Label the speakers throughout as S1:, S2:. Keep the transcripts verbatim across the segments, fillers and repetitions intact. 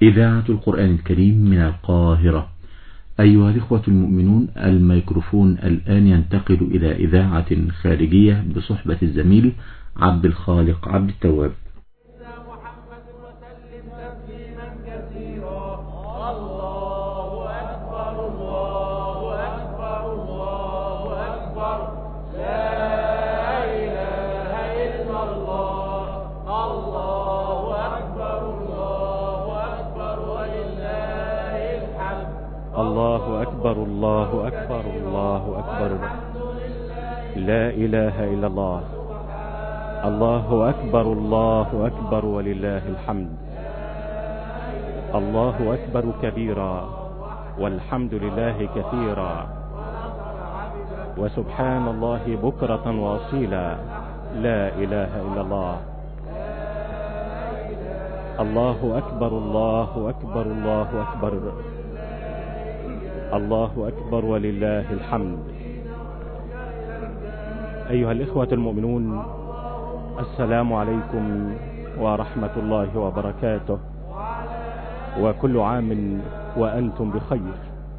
S1: إذاعة القرآن الكريم من القاهرة. أيها الإخوة المؤمنون، الميكروفون الآن ينتقل إلى إذاعة خارجية بصحبة الزميل عبد الخالق عبد التواب.
S2: الله أكبر الله أكبر الله أكبر، لا إله إلا الله. الله أكبر الله أكبر ولله الحمد. الله أكبر كبيرا والحمد لله كثيرا، وسبحان الله بكرة واصيلا، لا إله إلا الله. الله أكبر الله أكبر الله أكبر، الله أكبر ولله الحمد. أيها الإخوة المؤمنون، السلام عليكم ورحمة الله وبركاته، وكل عام وأنتم بخير.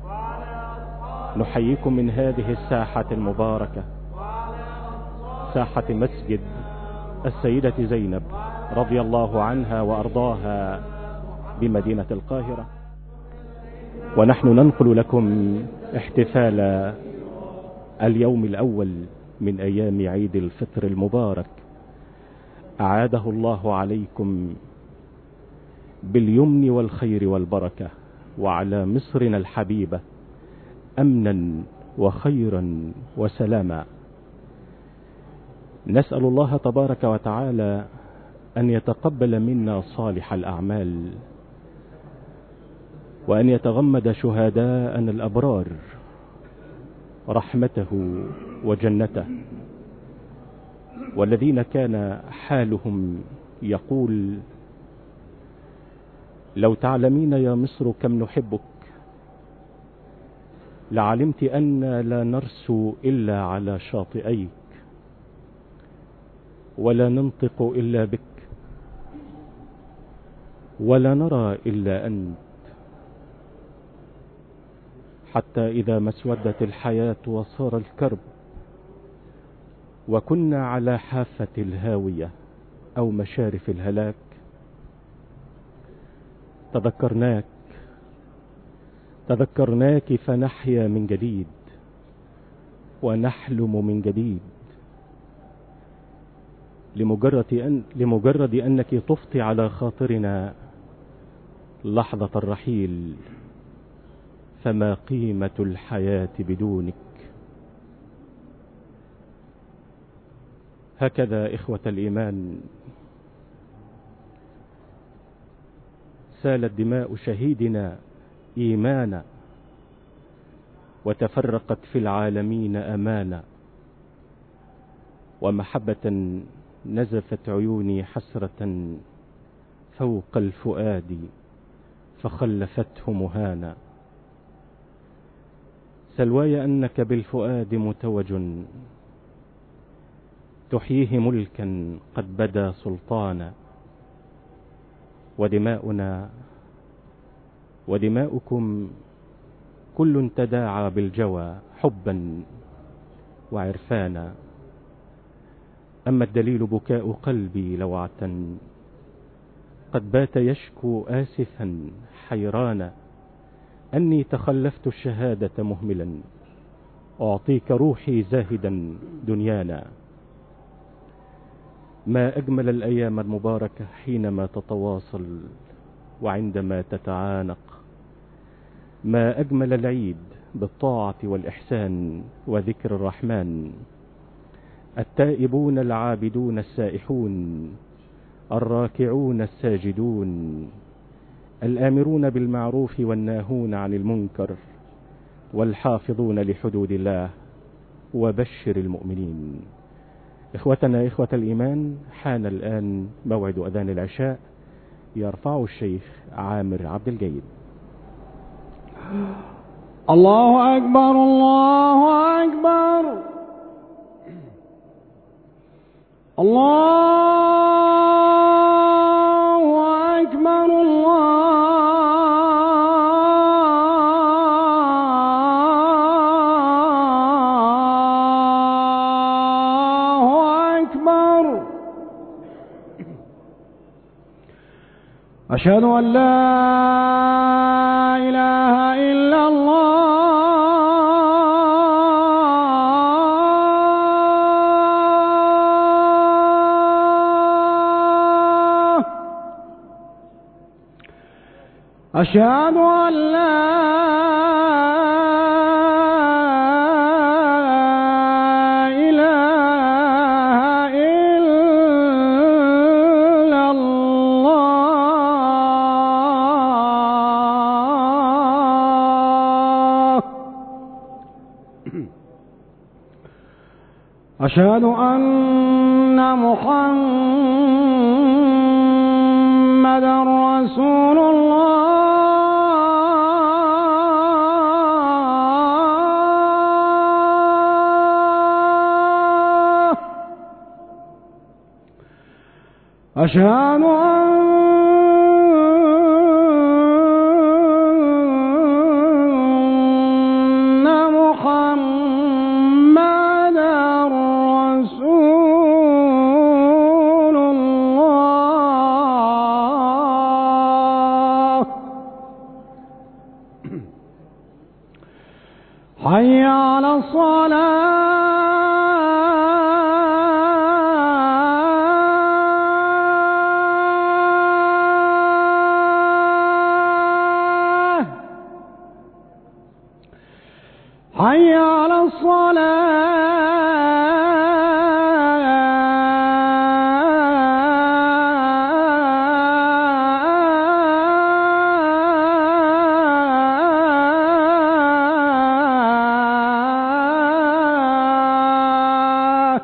S2: نحييكم من هذه الساحة المباركة، ساحة مسجد السيدة زينب رضي الله عنها وأرضاها بمدينة القاهرة، ونحن ننقل لكم احتفال اليوم الأول من أيام عيد الفطر المبارك. أعاده الله عليكم باليمن والخير والبركة، وعلى مصرنا الحبيبة أمنا وخيرا وسلاما. نسأل الله تبارك وتعالى أن يتقبل منا صالح الأعمال، وأن يتغمد شهداءنا الأبرار رحمته وجنته، والذين كان حالهم يقول: لو تعلمين يا مصر كم نحبك لعلمت أن لا نرسو إلا على شاطئيك، ولا ننطق إلا بك، ولا نرى إلا أنت، حتى إذا ما اسودت الحياة وصار الكرب، وكنا على حافة الهاوية أو مشارف الهلاك، تذكرناك تذكرناك فنحيا من جديد ونحلم من جديد، لمجرد أن لمجرد أنك طفت على خاطرنا لحظة الرحيل، فما قيمة الحياة بدونك. هكذا إخوة الإيمان سالت دماء شهيدنا إيمانا، وتفرقت في العالمين أمانا، ومحبة نزفت عيوني حسرة فوق الفؤاد فخلفته مهانا. سلواي أنك بالفؤاد متوج، تحييه ملكا قد بدا سلطانا، ودماؤنا ودماؤكم كل تداعى بالجوى حبا وعرفانا. أما الدليل بكاء قلبي لوعة، قد بات يشكو آسفا حيرانا، أني تخلفت الشهادة مهملا، أعطيك روحي زاهدا دنيانا. ما أجمل الأيام المباركة حينما تتواصل وعندما تتعانق، ما أجمل العيد بالطاعة والإحسان وذكر الرحمن. التائبون العابدون السائحون، الراكعون الساجدون، الآمرون بالمعروف والناهون عن المنكر، والحافظون لحدود الله، وبشر المؤمنين. إخوتنا إخوة الإيمان، حان الآن موعد أذان العشاء، يرفع الشيخ عامر عبد الجيد.
S3: الله أكبر الله أكبر الله أكبر الله أشهد أن لا إله إلا الله. أشهد أن لا أشهد أن محمدا رسول الله. أشهد أن محمدا رسول الله. حي على الصلاة. حي على الصلاة.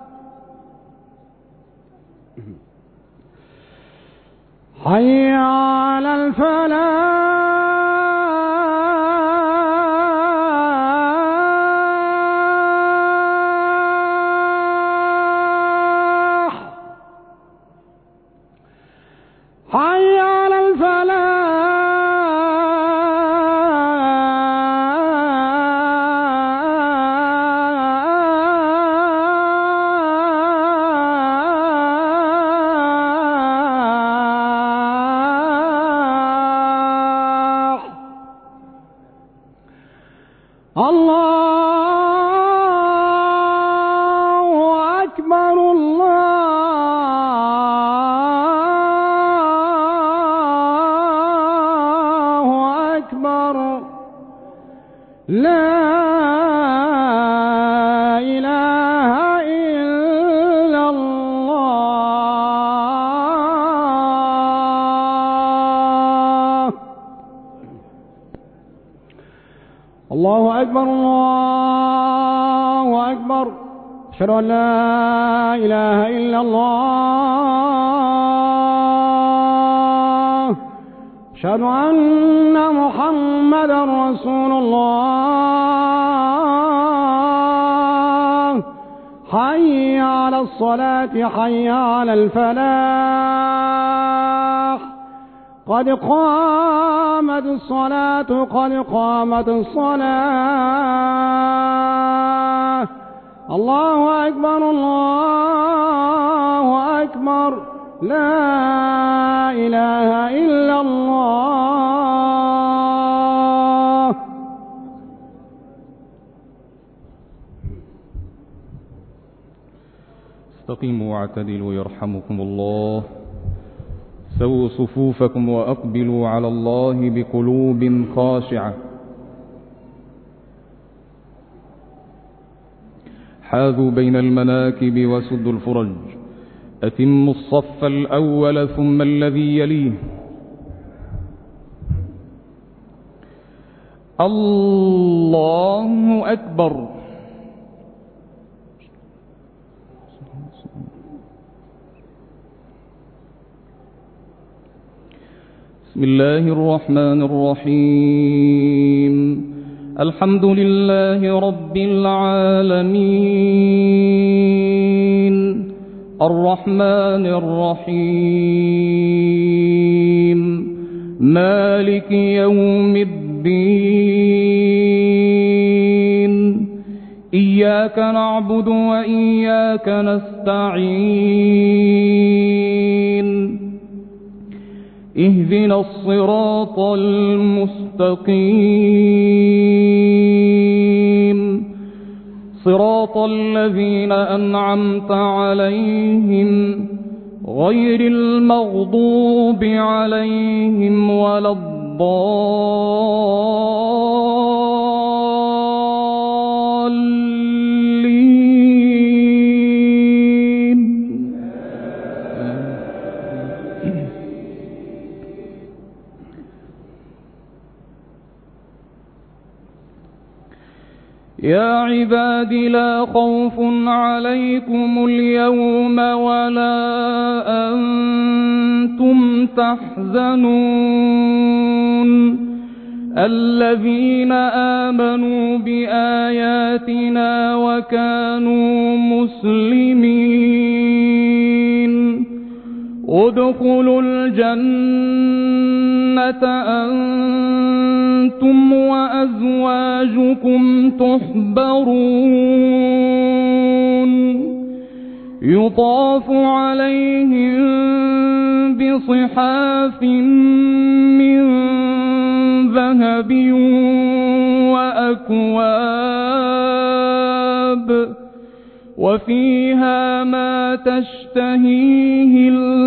S3: حي على الفلاح. حي على الفلاح. الله أكبر. الله أكبر. لا إله إلا الله. الله أكبر. الله أكبر. أشهد أن لا إله إلا الله. أشهد أن محمدا رسول الله. حي على الصلاة. حي على الفلاح. قد قامت الصلاة. قد قامت الصلاة. الله أكبر. الله أكبر. لا إله إلا الله.
S4: استقيموا واعتدلوا يرحمكم الله. سووا صفوفكم وأقبلوا على الله بقلوب خاشعة. حاذوا بين المناكب وسدوا الفرج. أتموا الصف الأول ثم الذي يليه. الله أكبر. بسم الله الرحمن الرحيم. الحمد لله رب العالمين الرحمن الرحيم مالك يوم الدين. إياك نعبد وإياك نستعين. اهدنا الصراط المستقيم صراط الذين أنعمت عليهم غير المغضوب عليهم ولا الضالين. يا عباد لا خوف عليكم اليوم ولا أنتم تحزنون الذين آمنوا بآياتنا وكانوا مسلمين ادخلوا الجنة أنتم وأزواجكم تحبرون يطاف عليهم بصحاف من ذهب وأكواب وفيها ما تشتهيه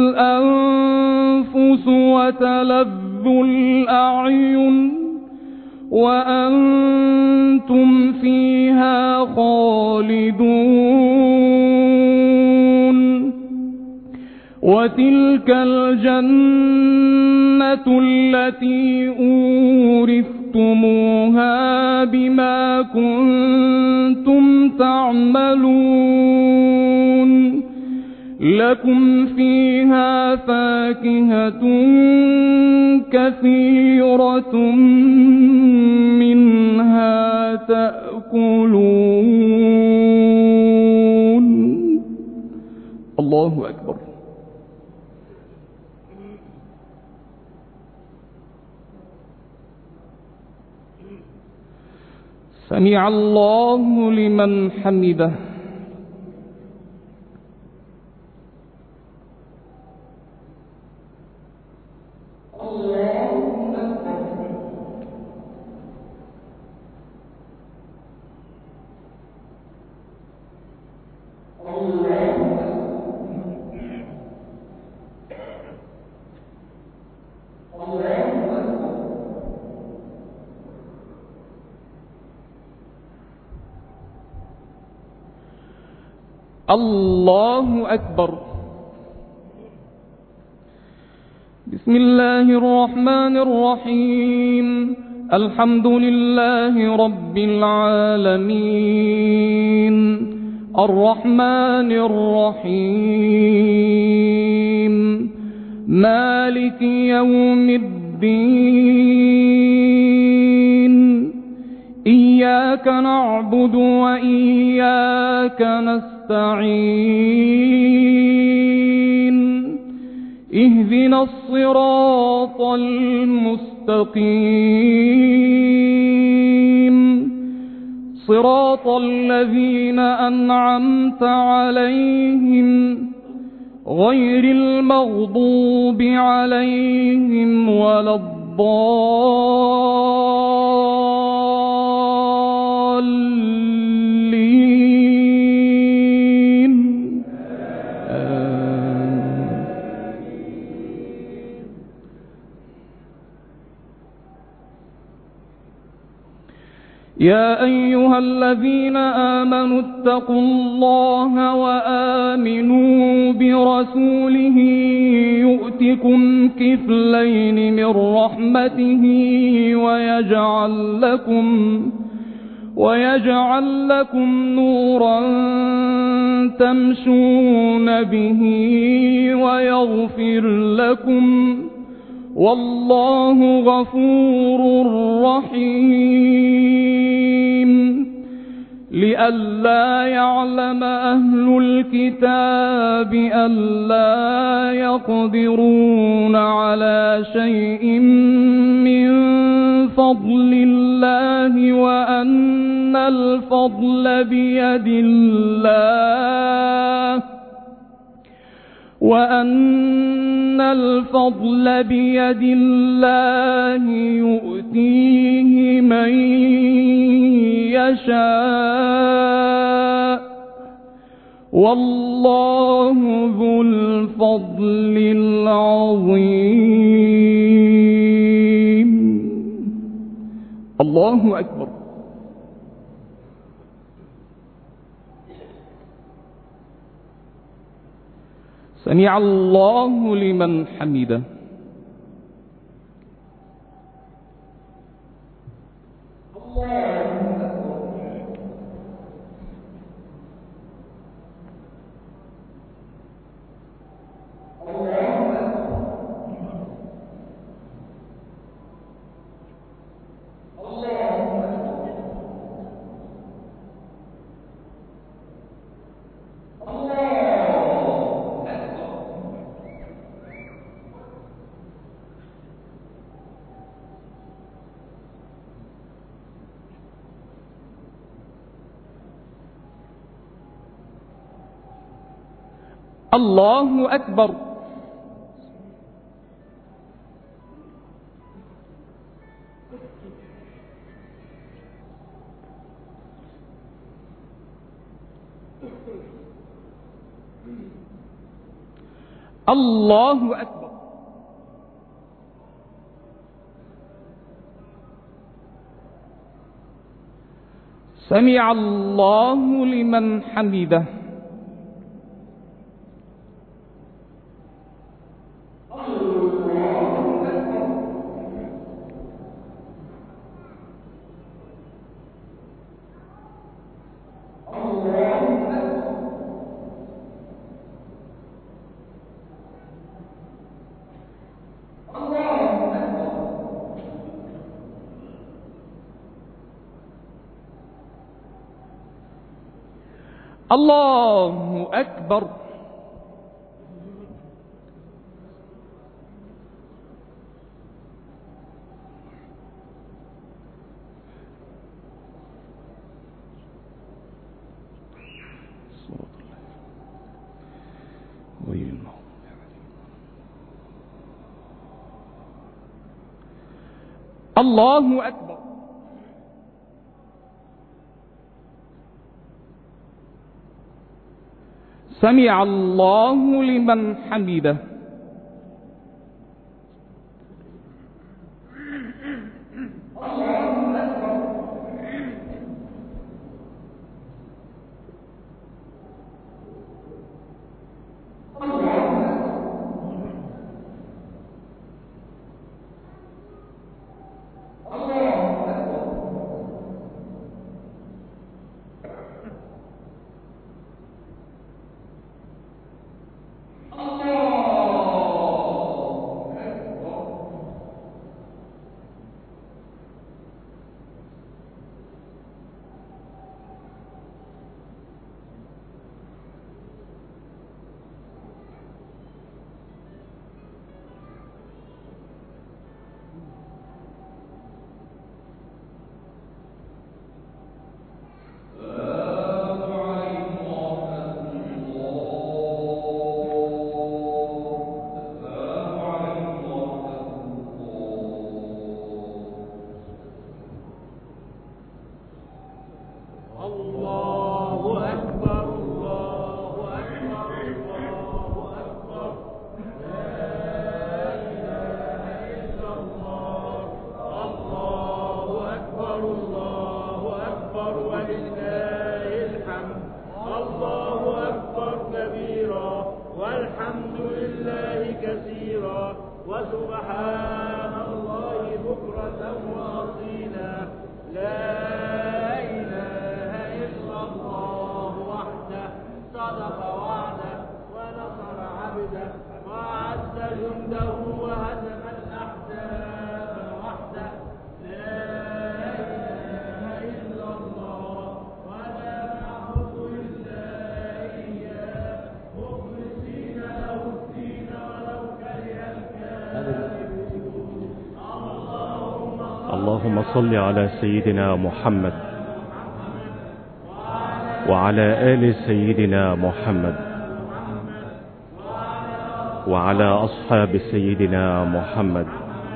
S4: الأنفس وتلذ الأعين وأنتم فيها خالدون وتلك الجنة التي أورثتموها بما كنتم تعملون لكم فيها فاكهة كثيرة منها تأكلون. الله أكبر. سمع الله لمن حمده. الله أكبر. بسم الله الرحمن الرحيم الحمد لله رب العالمين الرحمن الرحيم مالك يوم الدين إياك نعبد وإياك نستعين اهدنا الصراط المستقيم صراط الذين أنعمت عليهم غير المغضوب عليهم ولا الضالين. يا أيها الذين آمنوا اتقوا الله وآمنوا برسوله يؤتكم كفلين من رحمته ويجعل لكم ويجعل لكم نورا تمشون به ويغفر لكم والله غفور رحيم. لئلا يعلم أهل الكتاب ألا يقدرون على شيء من فضل الله وأن الفضل بيد الله وأن الفضل بيد الله يؤتيه من يشاء والله ذو الفضل العظيم. الله أكبر. سمع الله لمن حمده. الله أكبر. الله أكبر. سمع الله لمن حمده. الله أكبر. الله أكبر. سمع الله لمن حمده.
S5: وسبحان الله بكرة وأصيلا. لا إله إلا الله وحده صدق وعده ونصر عبده وأعز جنده وهزم الأحزاب وحده. لا إله إلا الله ولا نعبد إلا إياه مخلصين له الدين ولو كره الكافرون.
S2: اللهم صل على سيدنا محمد وعلى آل سيدنا محمد وعلى أصحاب سيدنا محمد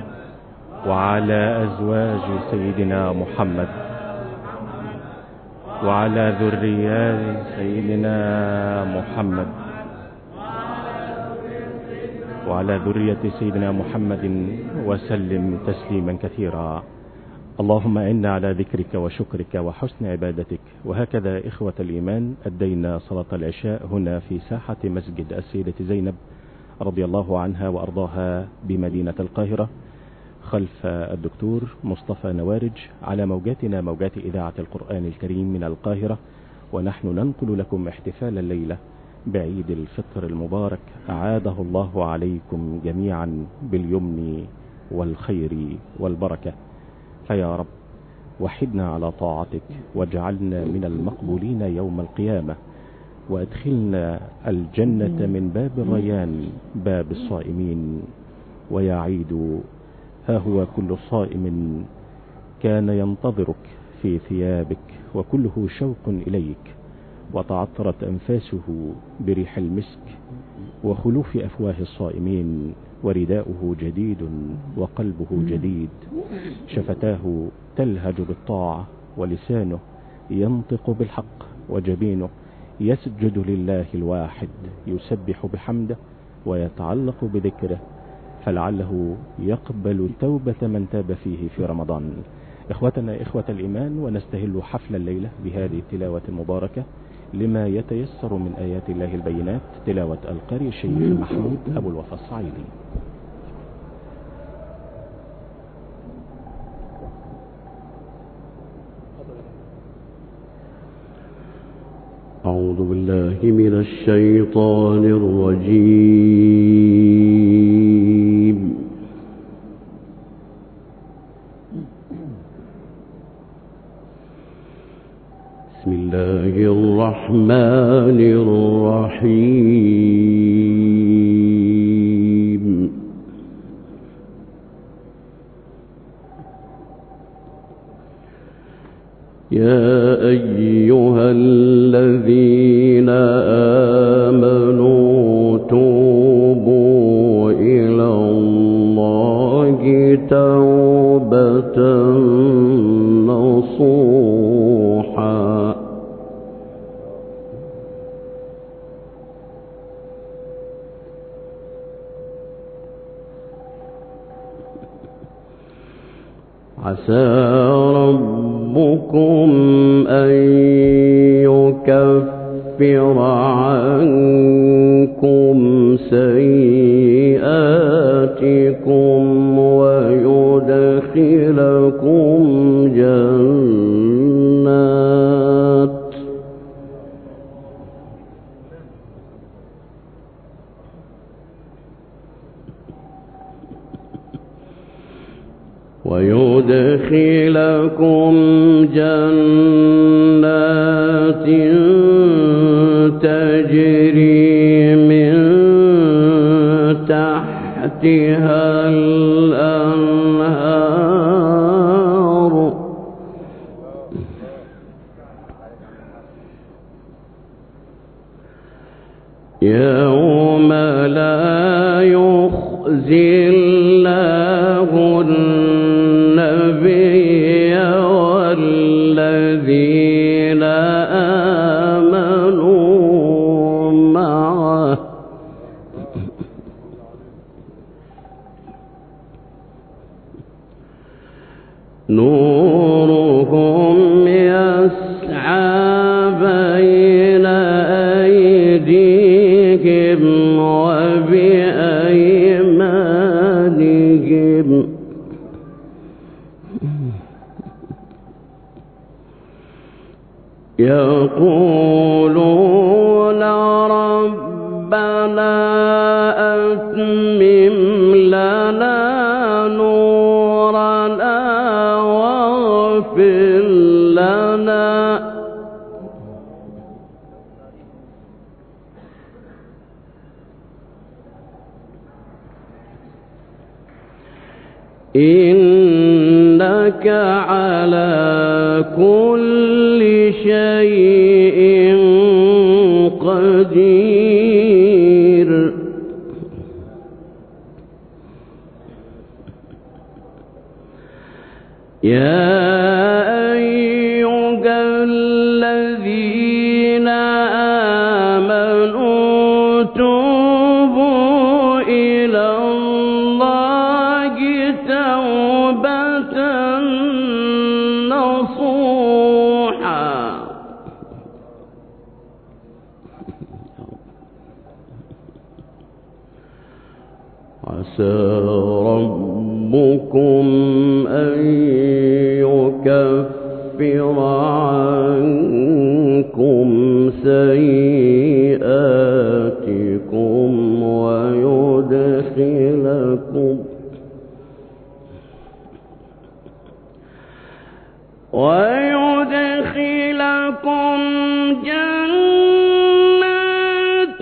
S2: وعلى أزواج سيدنا محمد وعلى ذريات سيدنا محمد وعلى ذرية سيدنا محمد وسلم تسليما كثيرا. اللهم إنا على ذكرك وشكرك وحسن عبادتك. وهكذا إخوة الإيمان أدينا صلاة العشاء هنا في ساحة مسجد السيدة زينب رضي الله عنها وأرضاها بمدينة القاهرة خلف الدكتور مصطفى نوارج على موجاتنا موجات إذاعة القرآن الكريم من القاهرة، ونحن ننقل لكم احتفال الليلة بعيد الفطر المبارك أعاده الله عليكم جميعا باليمن والخير والبركة. فيا رب وحدنا على طاعتك واجعلنا من المقبولين يوم القيامة، وادخلنا الجنة من باب الريان باب الصائمين. ويا عيد ها هو كل صائم كان ينتظرك في ثيابك وكله شوق إليك، وتعطرت أنفاسه بريح المسك وخلوف أفواه الصائمين، ورداؤه جديد وقلبه جديد، شفتاه تلهج بالطاعة ولسانه ينطق بالحق، وجبينه يسجد لله الواحد يسبح بحمده ويتعلق بذكره، فلعله يقبل توبة من تاب فيه في رمضان. إخوتنا إخوة الإيمان، ونستهل حفل الليلة بهذه التلاوة المباركة لما يتيسر من آيات الله البينات، تلاوة القارئ الشيخ محمود أبو الوفا الصعيدي.
S6: أعوذ بالله من الشيطان الرجيم. بسم الله الرحمن الرحيم. يا أيها الذين آمنوا توبوا إلى الله توبة نصوحا عسى ربكم أن يكفر عنكم سيئاتكم ويدخلكم جنات ويدخلكم جنات تجري من تحتها الأنهار يوم لا يخزي الله النبي والذين آمنوا معه نورهم يسعى بين أيديهم وبأيمانهم يقولون ربنا أتمم لنا نورنا واغفر لنا إنك على كل شيء قدير. يا أيها الذين آمنوا توبوا إلى الله توبة نصوحا عسى ربكم أن يكفر عنكم سيئاتكم ويدخلكم ويدخلكم جنات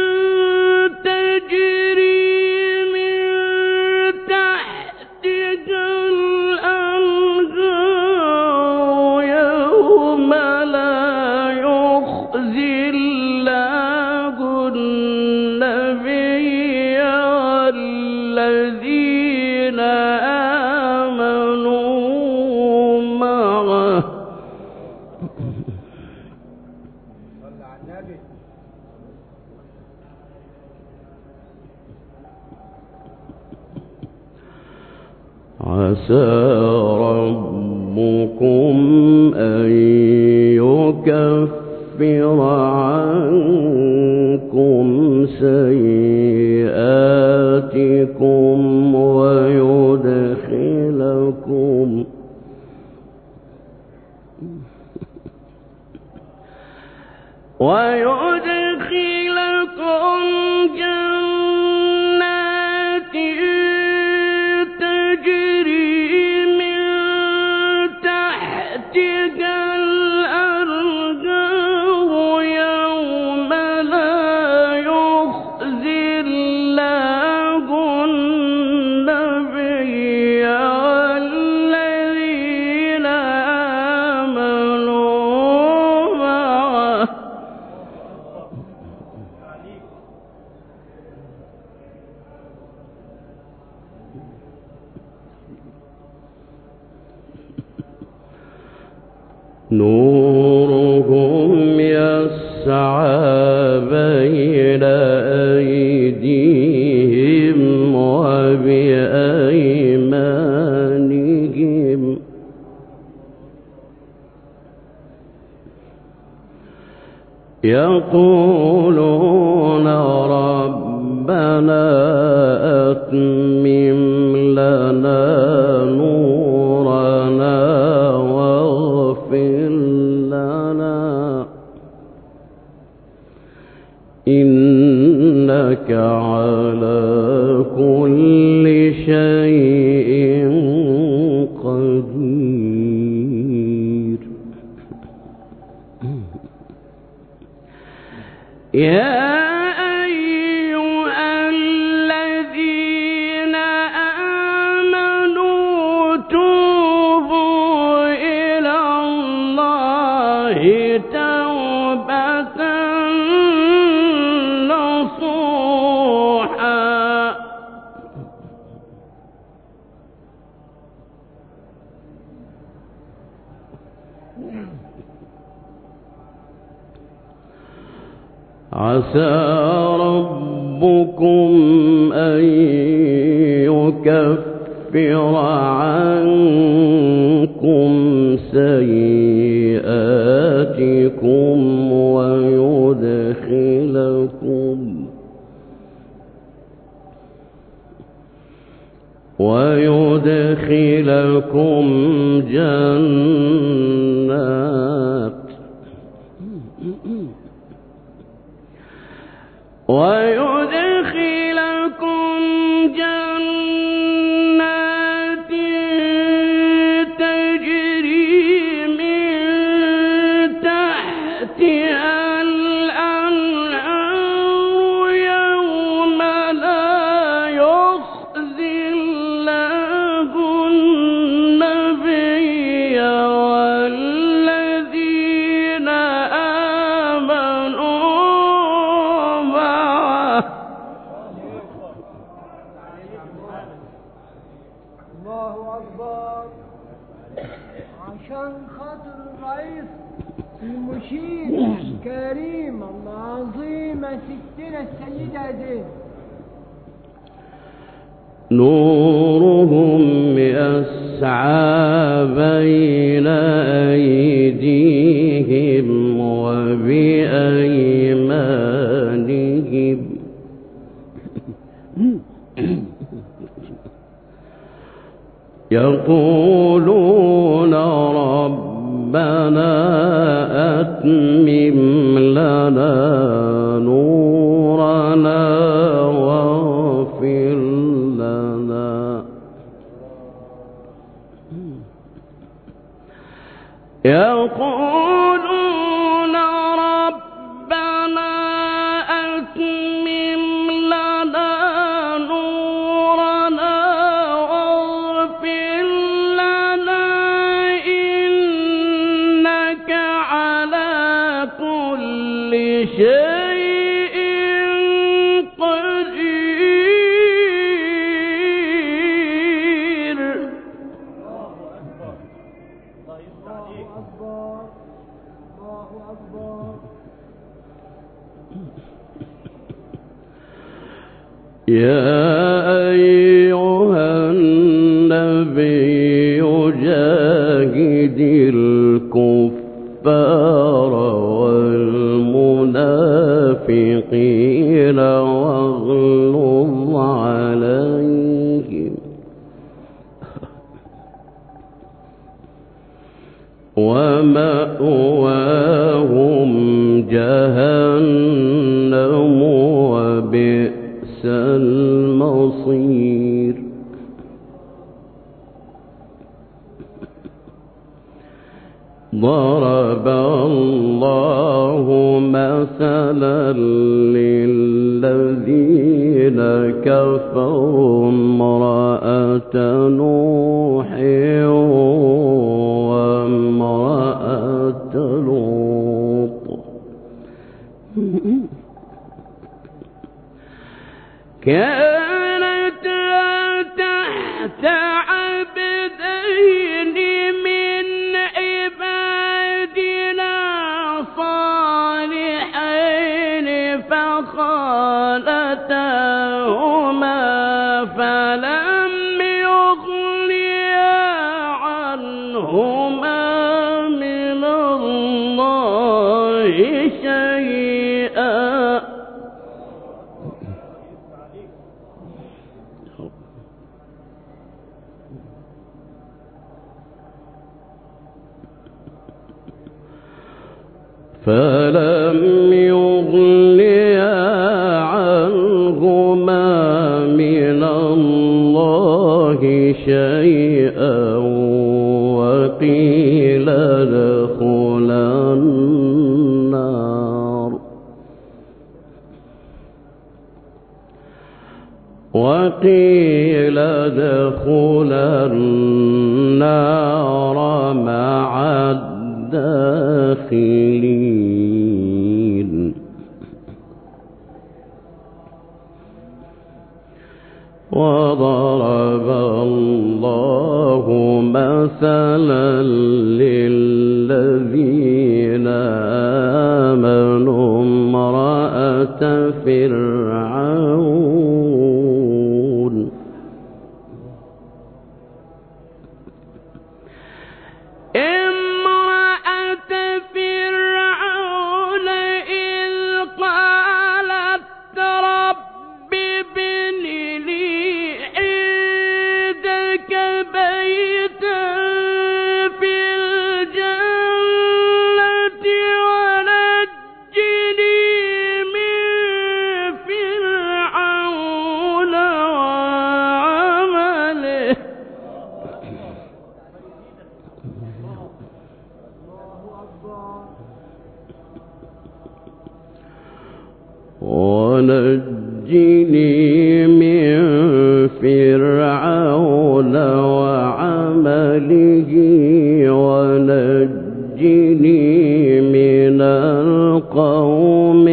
S6: تجري من تحتها الأنهار يوم لا يخزي الله النبي والذين آمنوا معه عسى ربكم أن يكفر عنكم سيئاتكم ويدخلكم ويدخلكم جنات تجري من تحتها الأنهار يوم لا يخزي الله النبي والذين آمنوا معه نورهم يسعى بين أيديهم وبأيمانهم يقولون ربنا أتمم لنا نورنا واغفر لنا إنك على كل شيء قدير. يا أيها الذين آمنوا توبوا إلى الله توبة نصوحا عسى ربكم أن يكفر عنكم سيئاتكم ويدخلكم ويدخلكم جنات ويدخلكم جنات تجري من تحتها الأنهار يوم لا يخزي الله النبي والذين آمنوا معه
S3: الله أكبر. عشان خاطر الرئيس المشير الكريم العظيمة ستنا السيدة زين
S6: نورهم يسعى بين أيديهم وبأيمانهم يقولون ربنا أتمم لنا نورنا واغفر لنا يقولون ربنا أتمم لنا نورنا واغفر لنا إنك على كل شيء قدير. يا أيها النبي جاهد الكفار والمنافقين واغلظ عليهم ومأواهم جهنم وبئس المصير. ضرب الله مثلا للذين كفروا امرأة نوح وامرأة لوط كانتا تحت عبدين من عبادنا صالحين فخالتاهما فلم يغنيا عنهما من الله شيئا فلم يغنيا عنهما من الله شيئا وقيل ادخلا النار وقيل ادخلا النار مع الداخلين. وضرب الله مثلا للذين آمنوا امرأة فرعون امرأة فرعون إذ قالت رب ابن لي عندك بيتا في الجنة ونجني من فرعون وعمله ونجني من فرعون وعمله ونجني من القوم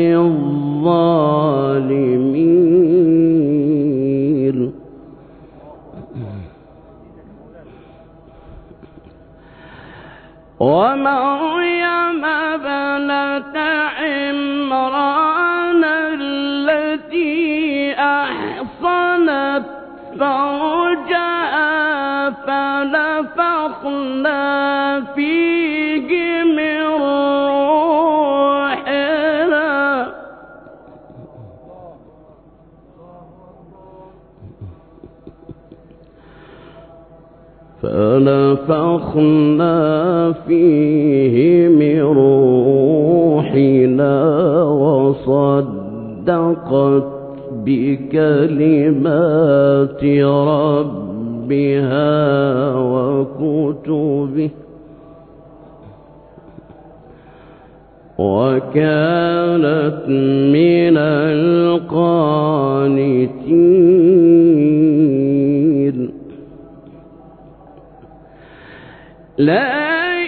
S6: الظالمين. ومريم ابنة عمران التي أحصنت فرجها فنفخنا فيه من روحنا فنفخنا فيه من روحنا وصدقت بكلمات ربها وكتبه وكانت من القانتين. لا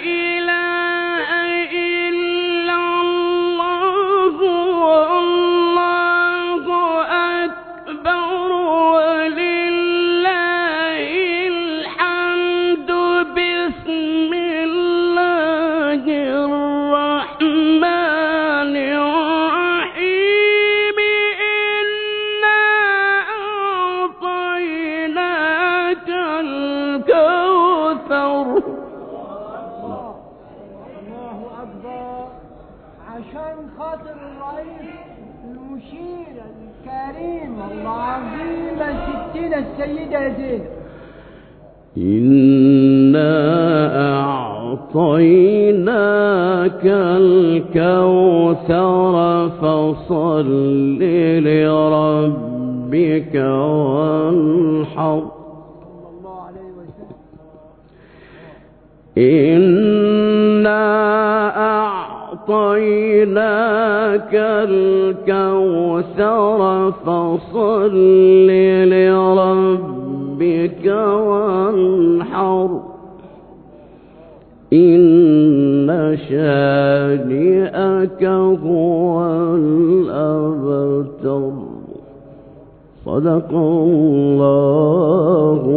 S5: عشان خاطر الرئيس المشير الكريم العظيمة ستنا السيدة زينب.
S6: إنا أعطيناك الكوثر فصل لربك وانحر. إنا أعطيناك الكوثر فصل لربك وانحر إن شانئك هو الأبتر. صدق الله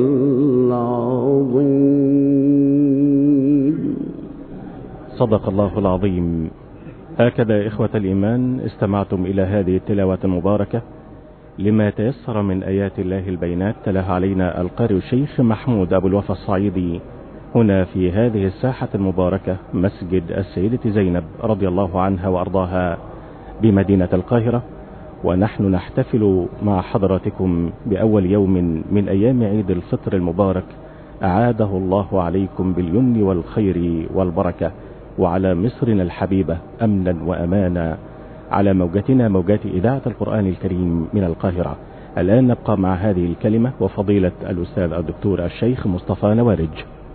S6: العظيم.
S2: صدق الله العظيم. هكذا إخوة الإيمان استمعتم إلى هذه التلاوة المباركة لما تيسر من آيات الله البينات، تلاها علينا القارئ الشيخ محمود أبو الوفا الصعيدي هنا في هذه الساحة المباركة مسجد السيدة زينب رضي الله عنها وأرضاها بمدينة القاهرة، ونحن نحتفل مع حضراتكم بأول يوم من أيام عيد الفطر المبارك، أعاده الله عليكم باليمن والخير والبركة، وعلى مصرنا الحبيبة أمنا وأمانا، على موجتنا موجات إذاعة القرآن الكريم من القاهرة. الآن نبقى مع هذه الكلمة وفضيلة الأستاذ الدكتور الشيخ مصطفى نوارج.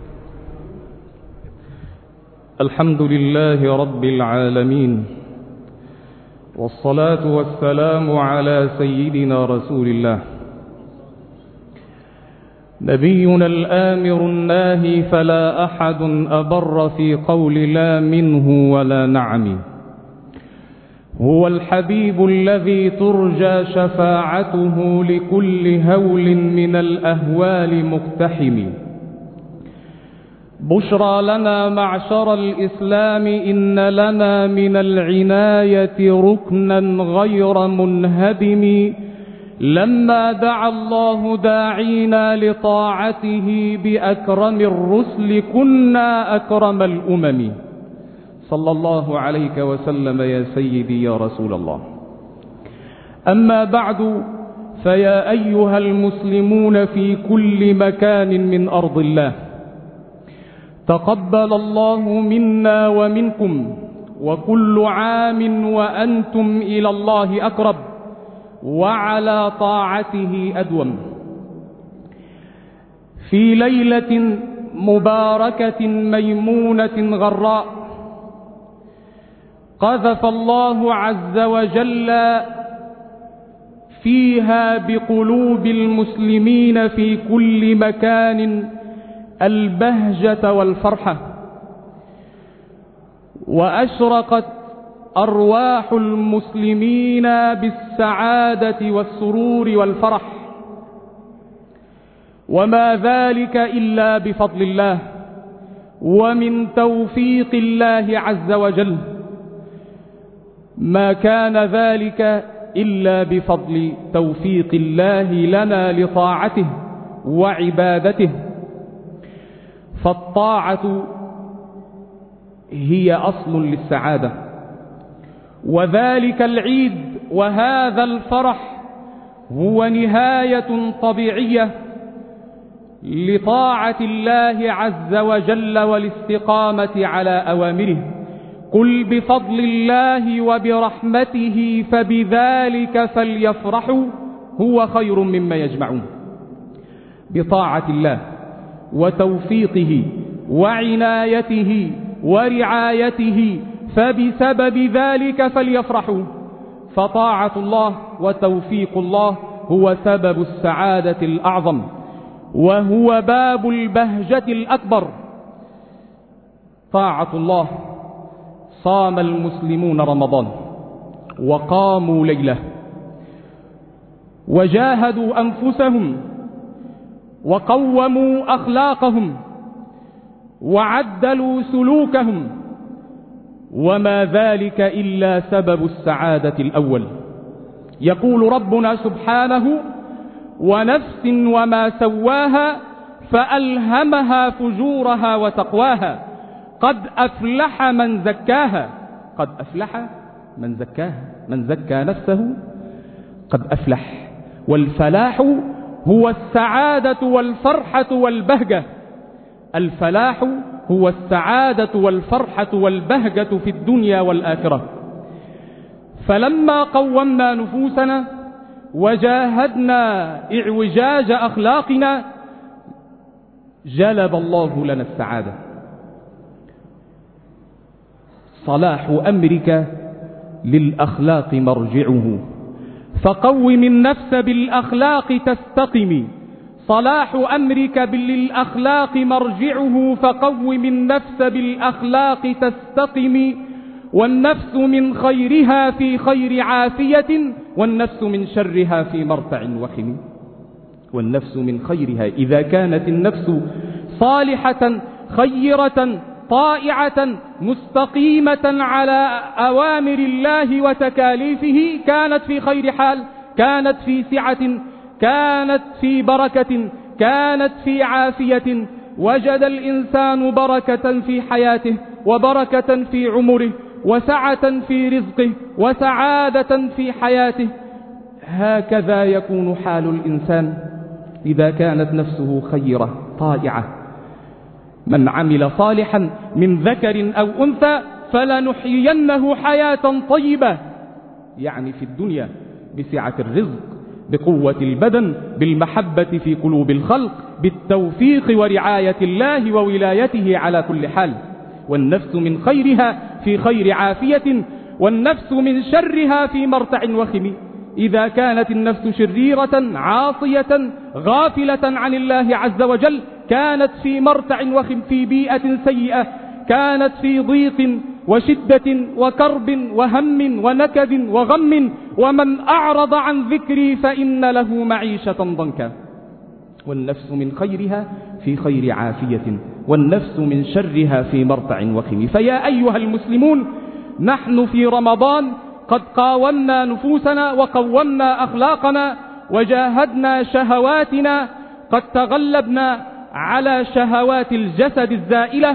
S4: الحمد لله رب العالمين، والصلاة والسلام على سيدنا رسول الله نبينا الآمر الناهي، فلا أحد أبر في قول لا منه ولا نعم. هو الحبيب الذي ترجى شفاعته لكل هول من الأهوال مقتحم. بشرى لنا معشر الإسلام إن لنا من العناية ركنا غير منهدم، لما دعا الله داعينا لطاعته بأكرم الرسل كنا أكرم الأمم. صلى الله عليك وسلم يا سيدي يا رسول الله. أما بعد، فيا أيها المسلمون في كل مكان من أرض الله، تقبل الله منا ومنكم، وكل عام وأنتم إلى الله أقرب وعلى طاعته أدوم. في ليلة مباركة ميمونة غراء، قذف الله عز وجل فيها بقلوب المسلمين في كل مكان البهجة والفرحة، وأشرقت أرواح المسلمين بالسعادة والسرور والفرح، وما ذلك إلا بفضل الله ومن توفيق الله عز وجل، ما كان ذلك إلا بفضل توفيق الله لنا لطاعته وعبادته. فالطاعة هي أصل للسعادة، وذلك العيد وهذا الفرح هو نهاية طبيعية لطاعة الله عز وجل والاستقامة على أوامره. قل بفضل الله وبرحمته فبذلك فليفرحوا هو خير مما يجمعون. بطاعة الله وتوفيقه وعنايته ورعايته فبسبب ذلك فليفرحوا. فطاعة الله وتوفيق الله هو سبب السعادة الأعظم، وهو باب البهجة الأكبر. طاعة الله. صام المسلمون رمضان وقاموا ليله وجاهدوا أنفسهم وقوموا أخلاقهم وعدلوا سلوكهم، وما ذلك إلا سبب السعادة الأول. يقول ربنا سبحانه: ونفس وما سواها فألهمها فجورها وتقواها قد أفلح من زكاها. قد أفلح من زكاها، من زكى نفسه قد أفلح. والفلاح هو السعادة والفرحة والبهجة. الفلاح هو السعادة والفرحة والبهجة في الدنيا والآخرة. فلما قومنا نفوسنا وجاهدنا إعوجاج أخلاقنا جلب الله لنا السعادة. صلاح أمرك للأخلاق مرجعه، فقوم النفس بالأخلاق تستقم. صلاح أمرك للأخلاق مرجعه، فقوم النفس بالأخلاق تستقم. والنفس من خيرها في خير عافية، والنفس من شرها في مرتع وخم. والنفس من خيرها إذا كانت النفس صالحة خيرة طائعة مستقيمة على أوامر الله وتكاليفه كانت في خير حال، كانت في سعة، كانت في بركة، كانت في عافية. وجد الإنسان بركة في حياته وبركة في عمره وسعة في رزقه وسعادة في حياته. هكذا يكون حال الإنسان إذا كانت نفسه خيرة طائعة. من عمل صالحا من ذكر أو أنثى فلنحيينه حياة طيبة، يعني في الدنيا بسعة الرزق، بقوة البدن، بالمحبة في قلوب الخلق، بالتوفيق ورعاية الله وولايته على كل حال. والنفس من خيرها في خير عافية، والنفس من شرها في مرتع وخم. إذا كانت النفس شريرة عاصية غافلة عن الله عز وجل كانت في مرتع وخم، في بيئة سيئة، كانت في ضيق وشدة وكرب وهم ونكد وغم. ومن أعرض عن ذكري فإن له معيشة ضنكا. والنفس من خيرها في خير عافية، والنفس من شرها في مرتع وخم. فيا أيها المسلمون، نحن في رمضان قد قاومنا نفوسنا وقومنا أخلاقنا وجاهدنا شهواتنا، قد تغلبنا على شهوات الجسد الزائلة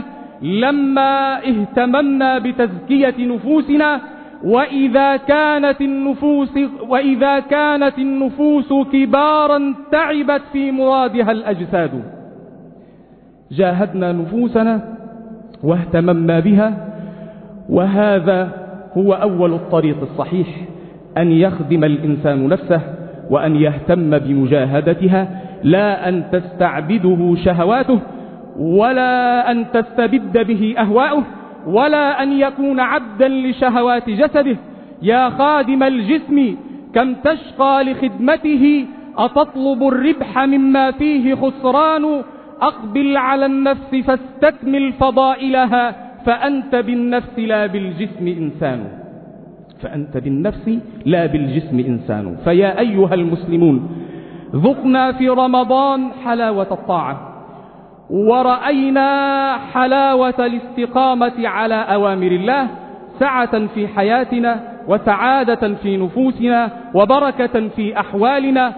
S4: لما اهتممنا بتزكية نفوسنا. وإذا كانت النفوس وإذا كانت النفوس كبارا تعبت في مرادها الأجساد. جاهدنا نفوسنا واهتممنا بها، وهذا هو أول الطريق الصحيح، أن يخدم الإنسان نفسه وأن يهتم بمجاهدتها، لا أن تستعبده شهواته، ولا أن تستبد به أهواؤه، ولا أن يكون عبدا لشهوات جسده. يا خادم الجسم كم تشقى لخدمته، أتطلب الربح مما فيه خسران؟ أقبل على النفس فاستكمل فضائلها، فأنت بالنفس لا بالجسم إنسان. فأنت بالنفس لا بالجسم إنسان. فيا أيها المسلمون، ذقنا في رمضان حلاوة الطاعة، ورأينا حلاوة الاستقامة على أوامر الله، سعة في حياتنا وسعادة في نفوسنا وبركة في أحوالنا.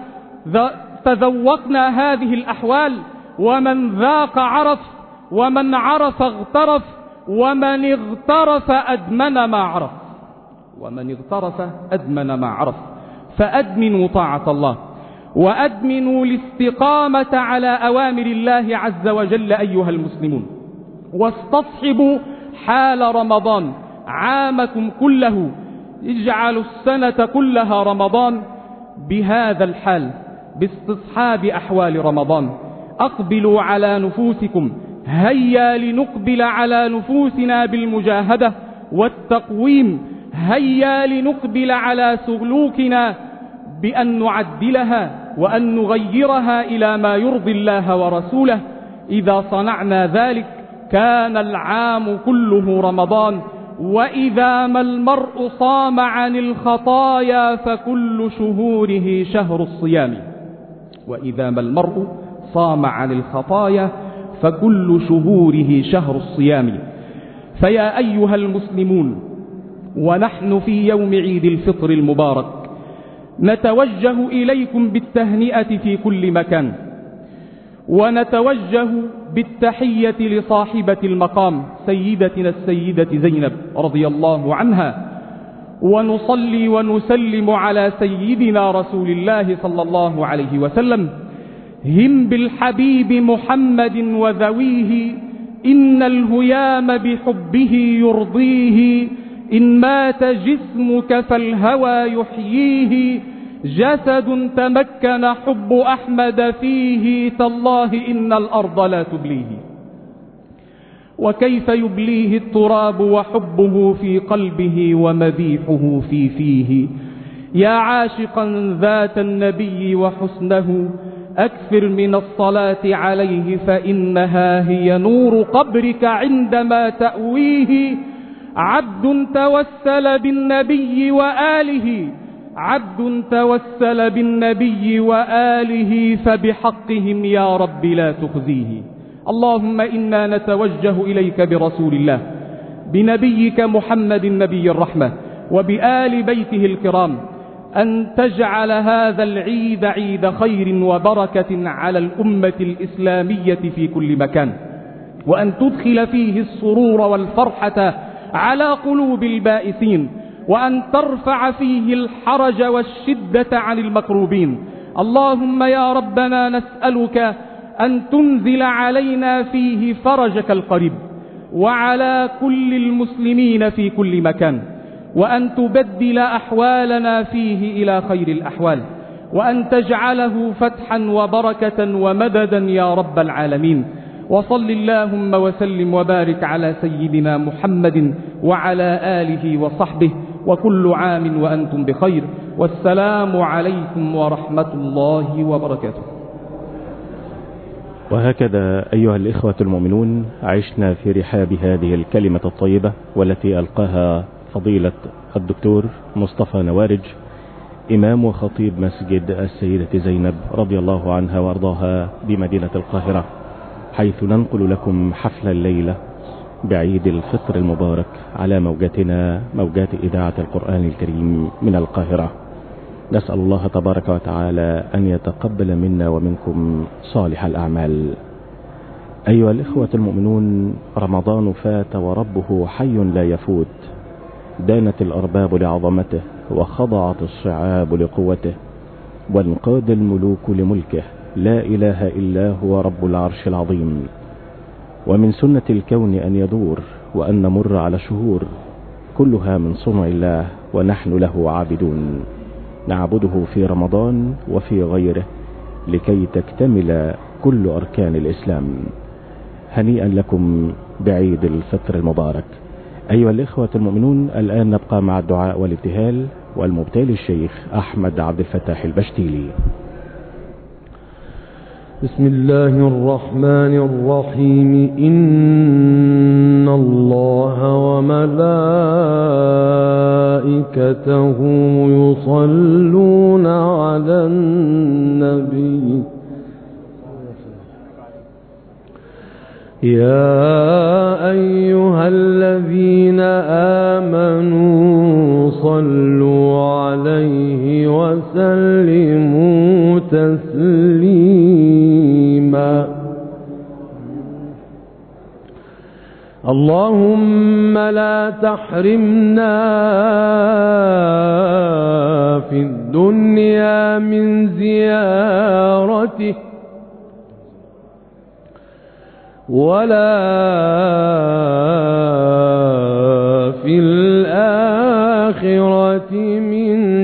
S4: تذوقنا هذه الأحوال، ومن ذاق عرف، ومن عرف اغترف، ومن اغترف أدمن ما عرف، ومن اغترف أدمن ما عرف. فأدمنوا طاعة الله، وأدمنوا الاستقامة على أوامر الله عز وجل أيها المسلمون، واستصحبوا حال رمضان عامكم كله، اجعلوا السنة كلها رمضان بهذا الحال، باستصحاب أحوال رمضان. أقبلوا على نفوسكم، هيا لنقبل على نفوسنا بالمجاهدة والتقويم، هيا لنقبل على سلوكنا بأن نعدلها وأن نغيرها إلى ما يرضي الله ورسوله. إذا صنعنا ذلك كان العام كله رمضان. وإذا ما المرء صام عن الخطايا فكل شهوره شهر الصيام، وإذا ما المرء صام عن الخطايا فكل شهوره شهر الصيام. فيا أيها المسلمون، ونحن في يوم عيد الفطر المبارك نتوجه إليكم بالتهنئة في كل مكان، ونتوجه بالتحية لصاحبة المقام سيدتنا السيدة زينب رضي الله عنها، ونصلي ونسلم على سيدنا رسول الله صلى الله عليه وسلم. هم بالحبيب محمد وذويه، إن الهيام بحبه يرضيه، إن مات جسمك فالهوى يحييه، جسد تمكن حب أحمد فيه، تالله إن الأرض لا تبليه. وكيف يبليه التراب وحبه في قلبه ومديحه في فيه. يا عاشقا ذات النبي وحسنه، أكثر من الصلاة عليه، فإنها هي نور قبرك عندما تأويه. عبد توسل بالنبي وآله، عبد توسل بالنبي وآله، فبحقهم يا رب لا تخزيه. اللهم إنا نتوجه إليك برسول الله، بنبيك محمد نبي الرحمة، وبآل بيته الكرام، أن تجعل هذا العيد عيد خير وبركة على الأمة الإسلامية في كل مكان، وأن تدخل فيه السرور والفرحة على قلوب البائسين، وأن ترفع فيه الحرج والشدة عن المكروبين. اللهم يا ربنا نسألك أن تنزل علينا فيه فرجك القريب وعلى كل المسلمين في كل مكان، وأن تبدل أحوالنا فيه إلى خير الأحوال، وأن تجعله فتحا وبركة ومددا يا رب العالمين. وصل اللهم وسلم وبارك على سيدنا محمد وعلى آله وصحبه، وكل عام وأنتم بخير، والسلام عليكم ورحمة الله وبركاته.
S2: وهكذا أيها الإخوة المؤمنون عشنا في رحاب هذه الكلمة الطيبة، والتي ألقاها فضيلة الدكتور مصطفى نوارج، إمام وخطيب مسجد السيدة زينب رضي الله عنها وارضاها بمدينة القاهرة، حيث ننقل لكم حفل الليلة بعيد الفطر المبارك على موجاتنا، موجات إذاعة القرآن الكريم من القاهرة. نسأل الله تبارك وتعالى أن يتقبل منا ومنكم صالح الأعمال. أيها الإخوة المؤمنون، رمضان فات وربه حي لا يفوت، دانت الأرباب لعظمته، وخضعت الصعاب لقوته، وانقاد الملوك لملكه، لا إله إلا هو رب العرش العظيم. ومن سنة الكون أن يدور، وأن نمر على شهور كلها من صنع الله، ونحن له عابدون، نعبده في رمضان وفي غيره لكي تكتمل كل أركان الإسلام. هنيئا لكم بعيد الفطر المبارك. أيها الإخوة المؤمنون، الآن نبقى مع الدعاء والابتهال، والمبتهل الشيخ أحمد عبد الفتاح البشتيلي.
S7: بسم الله الرحمن الرحيم. إن الله وملائكته يصلون على النبي يا أيها الذين آمنوا صلوا عليه وسلموا تسليما. اللهم لا تحرمنا في الدنيا من زيارته ولا في الآخرة من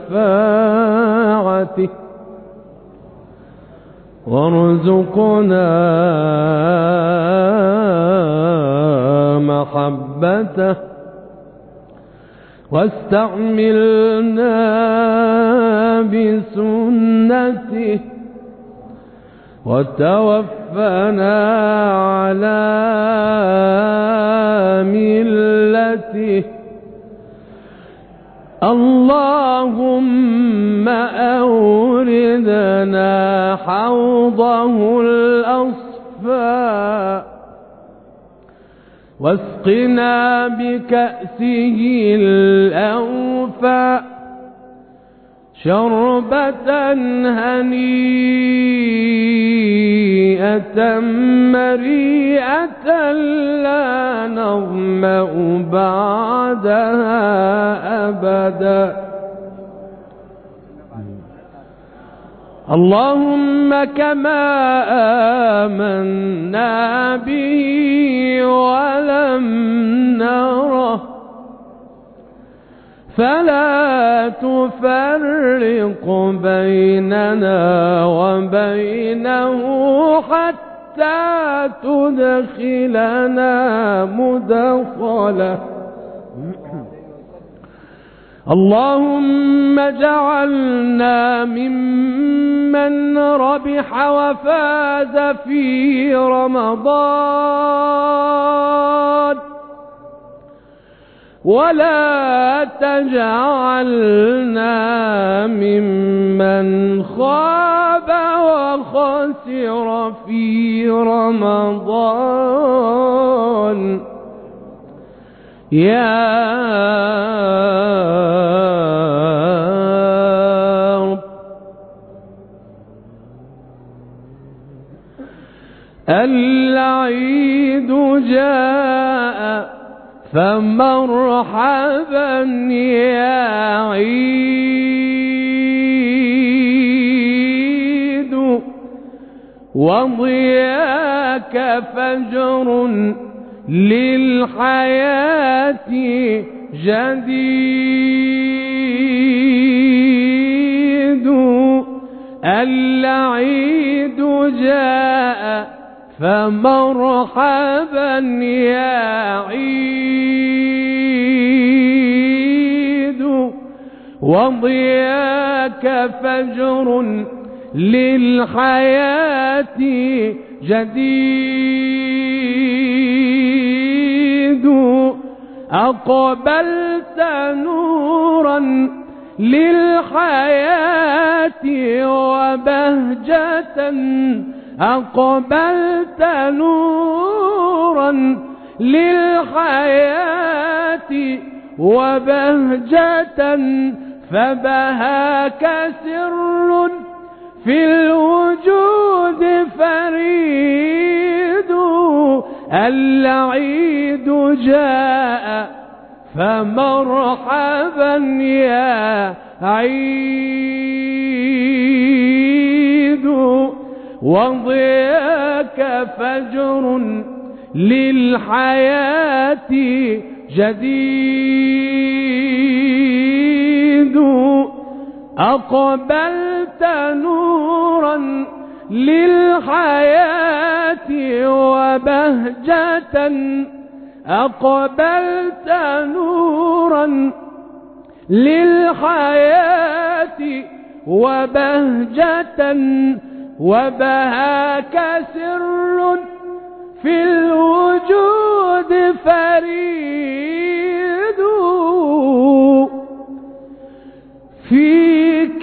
S7: شفاعته، وارزقنا محبته، واستعملنا بسنته، وتوفنا على ملته. اللهم أوردنا حوضه الأصفى، واسقنا بكأسه الأوفى شربة هنيئة مريئة لا نظمأ بعدها أبدا. اللهم كما آمنا به ولم نره فلا تفرق بيننا وبينه حتى تدخلنا مدخله. اللهم اجعلنا ممن ربح وفاز في رمضان، ولا تجعلنا ممن خاب وخسر في رمضان. يا رب العيد جاء فمرحبا يا عيد، وضياك فجر للحياة جديد. العيد جاء فمرحبا يا عيد، وضياك فجر للحياة جديد. أقبلت نورا للحياة وبهجة، أقبلت نورا للحياة وبهجة، فبهاك سر في الوجود فريد. العيد جاء فمرحبا يا عيد، وضياك فجر للحياة جديد. أقبلت نورا للحياة وبهجة، أقبلت نورا للحياة وبهجة، وبهاك سر في الوجود فريد. فيك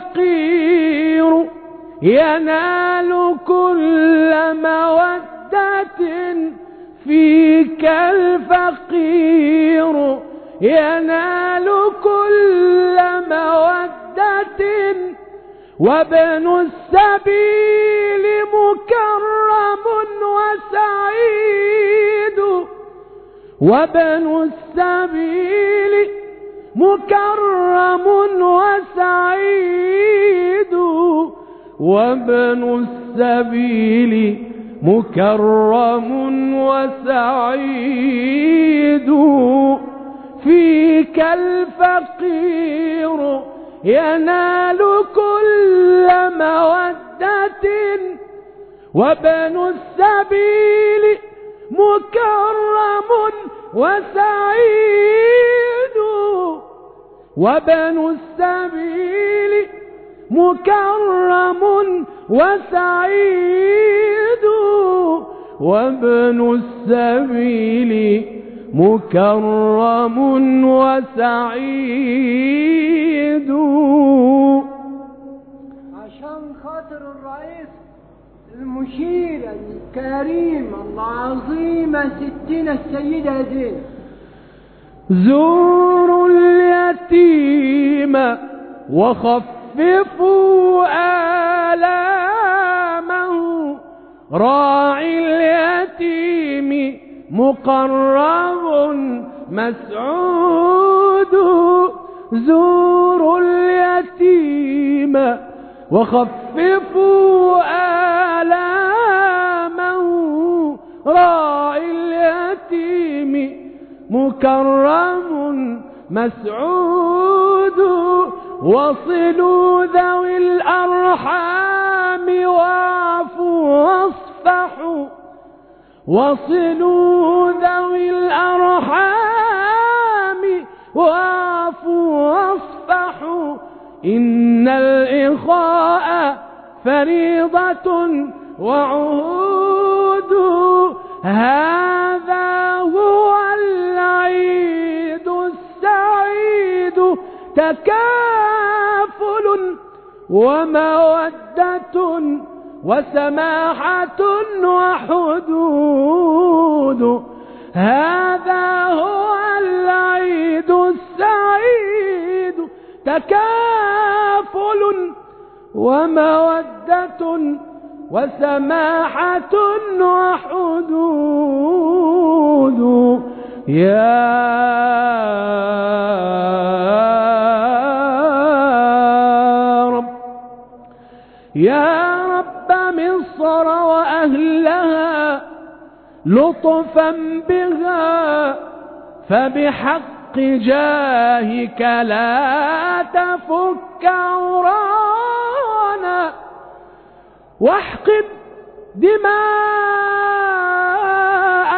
S7: الفقير ينال كل مودة، فيك الفقير ينال كل مودة وابن السبيل مكرم وسعيد وابن السبيل مكرم وسعيد وابن السبيل مكرم وسعيد فيك الفقير ينال كل مودة وابن السبيل مكرم وسعيد وابن السبيل مكرم وسعيد وابن السبيل مكرم وسعيد.
S5: عشان خاطر الرئيس المشير الكريم العظيمة ستنا السيدة زينب.
S7: زوروا اليتيم وخففوا آلامه راعي اليتيم مقرب مسعود. زوروا اليتيم وخففوا آلامه راعي اليتيم مكرم مسعود. وصلوا ذوي الأرحام واعفوا واصفحوا وصلوا ذوي الأرحام واعفوا واصفحوا إن الإخاء فريضة وعهود. هذا هو العيد السعيد تكافل ومودة وسماحة وحدود. هذا هو العيد السعيد تكافل ومودة وسماحة وحدود. يا رب يا رب مصر وأهلها لطفا بها فبحق جاهك لا تفك عرانا واحقن دماء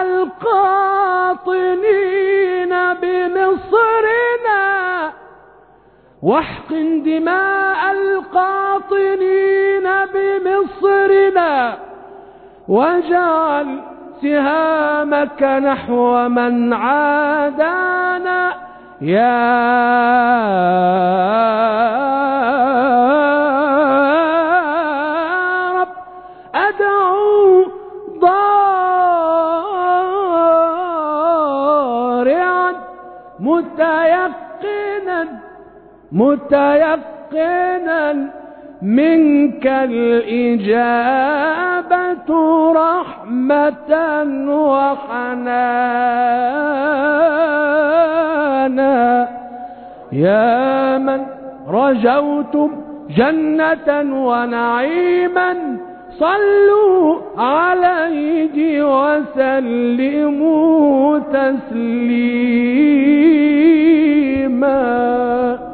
S7: القاطنين بمصرنا واحقن دماء القاطنين بمصرنا واجعل سهامك نحو من عادانا. يا رب أدعو ضارعا متيقنا متيقنا منك الإجابة رحمة وحنانا. يا من رجوتم جنة ونعيما صلوا عليه وسلموا تسليما.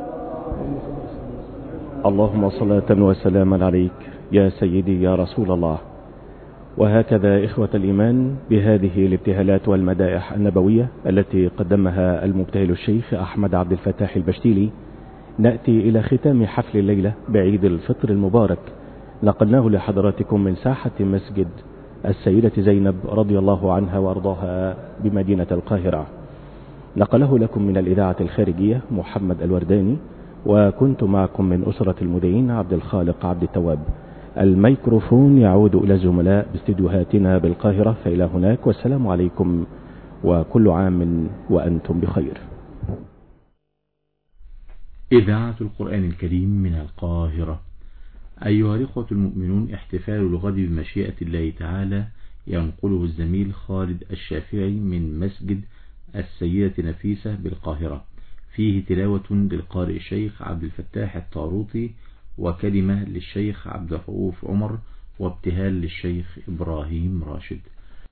S2: اللهم صلاة وسلاما عليك يا سيدي يا رسول الله. وهكذا إخوة الإيمان بهذه الابتهالات والمدائح النبوية التي قدمها المبتهل الشيخ أحمد عبد الفتاح البشتيلي نأتي إلى ختام حفل الليلة بعيد الفطر المبارك. نقلناه لحضراتكم من ساحة مسجد السيدة زينب رضي الله عنها وأرضاها بمدينة القاهرة. نقله لكم من الإذاعة الخارجية محمد الورداني، وكنت معكم من أسرة المذيعين عبد الخالق عبد التواب. الميكروفون يعود إلى الزملاء باستديوهاتنا بالقاهرة، فإلى هناك والسلام عليكم وكل عام وأنتم بخير.
S1: إذاعة القرآن الكريم من القاهرة. أيها الإخوة المؤمنون، احتفال الغد بمشيئة الله تعالى ينقله الزميل خالد الشافعي من مسجد السيدة نفيسة بالقاهرة، فيه تلاوة للقارئ الشيخ عبد الفتاح الطاروطي، وكلمة للشيخ عبد الرؤوف عمر، وابتهال للشيخ إبراهيم راشد.